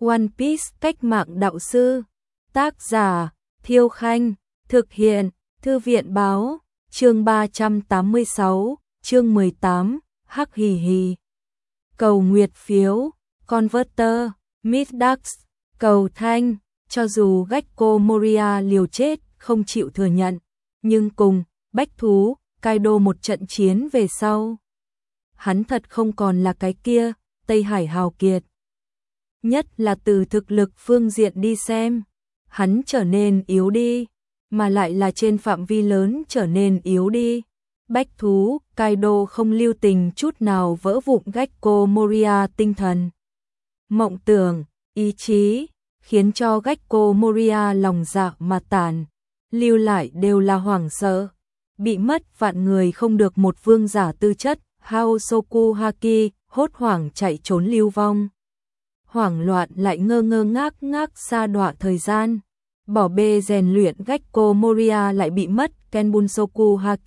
One Piece cách mạng đạo sư. Tác giả Thiêu Khanh. Thực hiện Thư viện báo. Chương 386, chương 18, hắc hì hì. Cầu nguyệt phiếu, Converter, Midax, cầu thanh. Cho dù Gecko Moria liều chết không chịu thừa nhận, nhưng cùng bách thú Kaido một trận chiến về sau, hắn thật không còn là cái kia Tây Hải hào kiệt. Nhất là từ thực lực phương diện đi xem, hắn trở nên yếu đi, mà lại là trên phạm vi lớn trở nên yếu đi. Bách thú Kaido không lưu tình chút nào vỡ vụn Gecko Moria tinh thần, mộng tưởng, ý chí, khiến cho Gecko Moria lòng dạ mà tàn, lưu lại đều là hoảng sợ. Bị mất vạn người không được một vương giả tư chất, Haosoku Haki hốt hoảng chạy trốn lưu vong. Hoảng loạn lại ngơ ngơ ngác ngác sa đọa thời gian. Bỏ bê rèn luyện Gecko Moria lại bị mất Kenbunsoku Haki,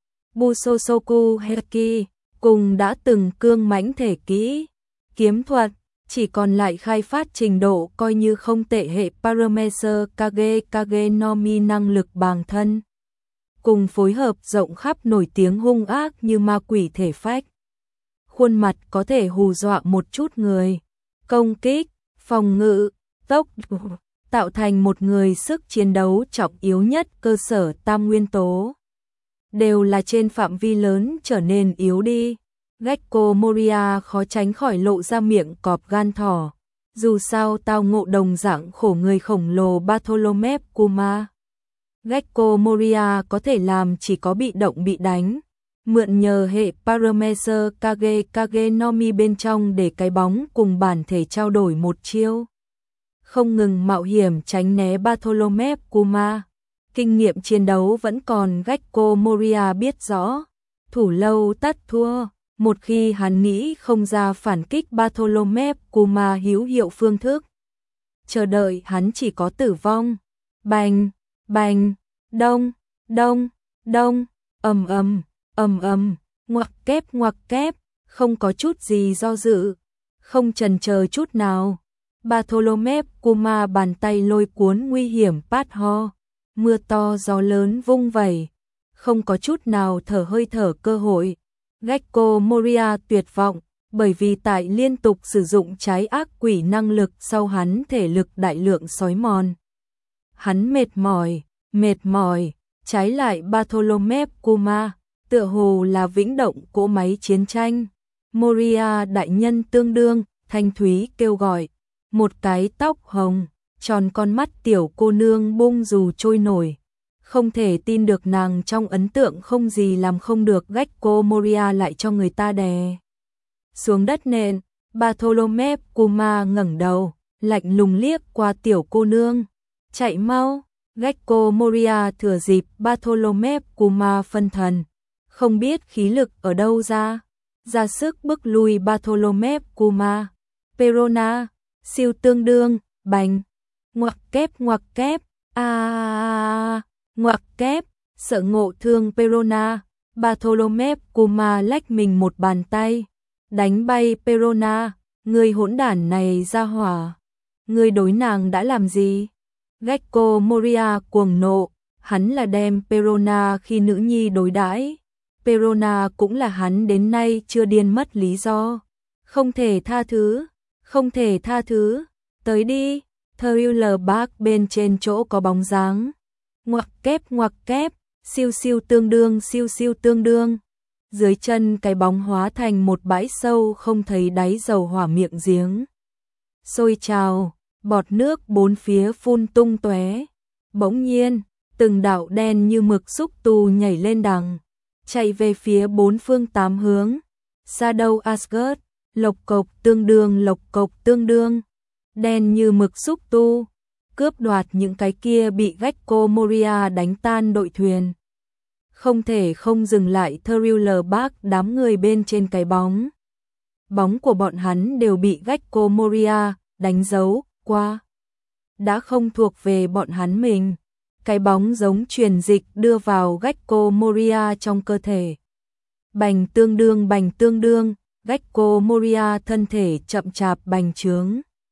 Busosoku Haki, cùng đã từng cương mãnh thể kỹ, kiếm thuật, chỉ còn lại khai phát trình độ coi như không tệ hệ Parameter Kage Kage no Mi năng lực bản thân. Cùng phối hợp rộng khắp nổi tiếng hung ác như ma quỷ thể phách. Khuôn mặt có thể hù dọa một chút người. Công kích, phòng ngự, tốc độ, tạo thành một người sức chiến đấu trọng yếu nhất cơ sở tam nguyên tố. Đều là trên phạm vi lớn trở nên yếu đi. Gecko Moria khó tránh khỏi lộ ra miệng cọp gan thỏ. Dù sao tao ngộ đồng dạng khổ người khổng lồ Bartholomew Kuma. Gecko Moria có thể làm chỉ có bị động bị đánh. Mượn nhờ hệ Parameter Kage Kage no Mi bên trong để cái bóng cùng bản thể trao đổi một chiêu. Không ngừng mạo hiểm tránh né Bartholomew Kuma. Kinh nghiệm chiến đấu vẫn còn Gecko Moria biết rõ. Thủ lâu tắt thua. Một khi hắn nghĩ không ra phản kích Bartholomew Kuma hữu hiệu phương thức, chờ đợi hắn chỉ có tử vong. Bành, bành, đông, đông, đông, ầm ầm, ầm ầm, ngoặc kép, không có chút gì do dự, không chần chờ chút nào. Bartholomew Kuma bàn tay lôi cuốn nguy hiểm pát ho, mưa to gió lớn vung vẩy, không có chút nào thở hơi thở cơ hội. Gecko Moria tuyệt vọng, bởi vì tại liên tục sử dụng trái ác quỷ năng lực sau hắn thể lực đại lượng xói mòn. Hắn mệt mỏi, trái lại Bartholomew Kuma, tựa hồ là vĩnh động cỗ máy chiến tranh. Moria đại nhân tương đương, thanh thúy kêu gọi, một cái tóc hồng, tròn con mắt tiểu cô nương bung dù trôi nổi. Không thể tin được nàng trong ấn tượng không gì làm không được. Gecko Moria lại cho người ta đè xuống đất nện. Bartholomew Kuma ngẩng đầu, lạnh lùng liếc qua tiểu cô nương. Chạy mau. Gecko Moria thừa dịp Bartholomew Kuma phân thần, không biết khí lực ở đâu ra sức bức lui Bartholomew Kuma. Perona, siêu tương đương, bành, ngoặc kép, ngoặc kép, sợ ngộ thương Perona. Bartholomew Kuma lách mình một bàn tay, đánh bay Perona. Người hỗn đản này ra hỏa, người đối nàng đã làm gì? Gecko Moria cuồng nộ, hắn là đem Perona khi nữ nhi đối đãi. Perona cũng là hắn đến nay chưa điên mất lý do. Không thể tha thứ, tới đi. Thriller Bark bên trên chỗ có bóng dáng. Ngoặc kép, siêu tương đương. Dưới chân cái bóng hóa thành một bãi sâu không thấy đáy dầu hỏa miệng giếng. Sôi trào, bọt nước bốn phía phun tung tóe. Bỗng nhiên, từng đạo đen như mực xúc tu nhảy lên đằng, chạy về phía bốn phương tám hướng. Shadow Asgard, lộc cộc tương đương. Đen như mực xúc tu, cướp đoạt những cái kia bị Gecko Moria đánh tan đội thuyền. Không thể không dừng lại Thriller Bark đám người bên trên cái bóng. Bóng của bọn hắn đều bị Gecko Moria đánh dấu qua. Đã không thuộc về bọn hắn mình. Cái bóng giống truyền dịch đưa vào Gecko Moria trong cơ thể. Bành tương đương, Gecko Moria thân thể chậm chạp bành trướng.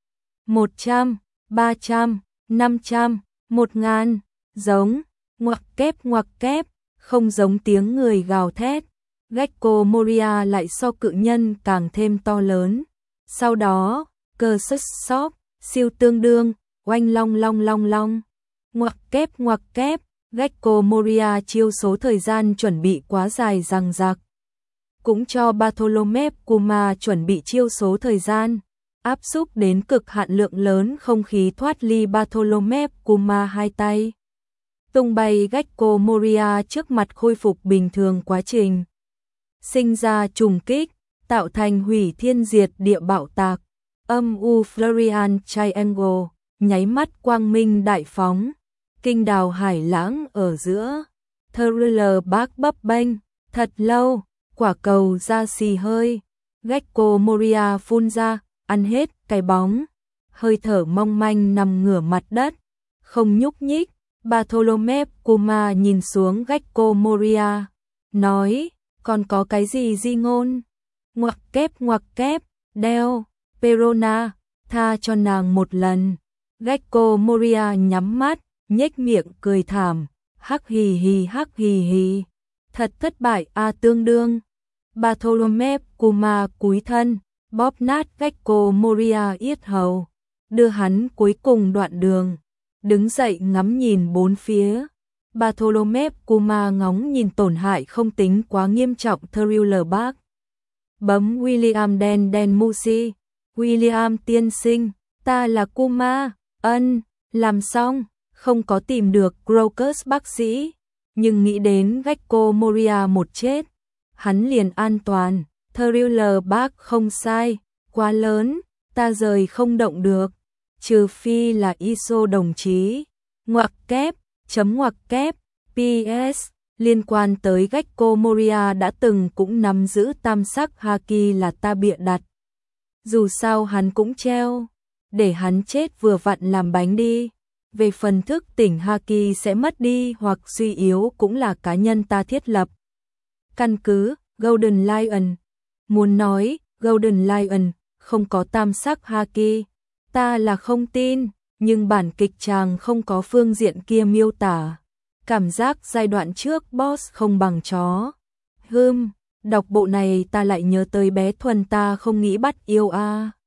100, 300, 500, 1000, giống, ngoặc kép, không giống tiếng người gào thét. Gecko Moria lại so cự nhân càng thêm to lớn. Sau đó, cơ sức sóp, siêu tương đương, oanh long. Ngoặc kép, Gecko Moria chiêu số thời gian chuẩn bị quá dài dằng dặc. Cũng cho Bartholomew Kuma chuẩn bị chiêu số thời gian, áp xúc đến cực hạn lượng lớn không khí thoát ly Bartholomew Kuma hai tay. Tung bay Gecko Moria trước mặt khôi phục bình thường quá trình. Sinh ra trùng kích, tạo thành hủy thiên diệt địa bạo tạc. Âm u Florian Triangle, nháy mắt quang minh đại phóng. Kinh đào hải lãng ở giữa. Thriller bác bấp bênh, thật lâu, quả cầu ra xì hơi. Gecko Moria phun ra, ăn hết cái bóng. Hơi thở mong manh nằm ngửa mặt đất, không nhúc nhích. Bartholomew Kuma nhìn xuống Gecko Moria, nói, còn có cái gì di ngôn? Ngoặc kép, đeo, Perona, tha cho nàng một lần. Gecko Moria nhắm mắt, nhếch miệng cười thảm, hắc hì hì. Thật thất bại tương đương. Bartholomew Kuma cúi thân, bóp nát Gecko Moria yết hầu, đưa hắn cuối cùng đoạn đường. Đứng dậy ngắm nhìn bốn phía. Bartholomew Kuma ngóng nhìn tổn hại không tính quá nghiêm trọng Thriller Bark. Bấm William đen Musi. William tiên sinh, ta là Kuma. Làm xong, không có tìm được Crocus bác sĩ, nhưng nghĩ đến Gecko Moria một chết, hắn liền an toàn. Thriller Bark không sai, quá lớn, ta rời không động được, trừ phi là ISO đồng chí. Ngoặc kép, PS, liên quan tới Gecko Moria đã từng cũng nắm giữ tam sắc haki là ta bịa đặt. Dù sao hắn cũng treo, để hắn chết vừa vặn làm bánh đi. Về phần thức tỉnh haki sẽ mất đi hoặc suy yếu cũng là cá nhân ta thiết lập. Căn cứ, Golden Lion. Muốn nói, Golden Lion không có tam sắc haki, ta là không tin, nhưng bản kịch chàng không có phương diện kia miêu tả. Cảm giác giai đoạn trước boss không bằng chó. Đọc bộ này ta lại nhớ tới bé Thuần ta không nghĩ bắt yêu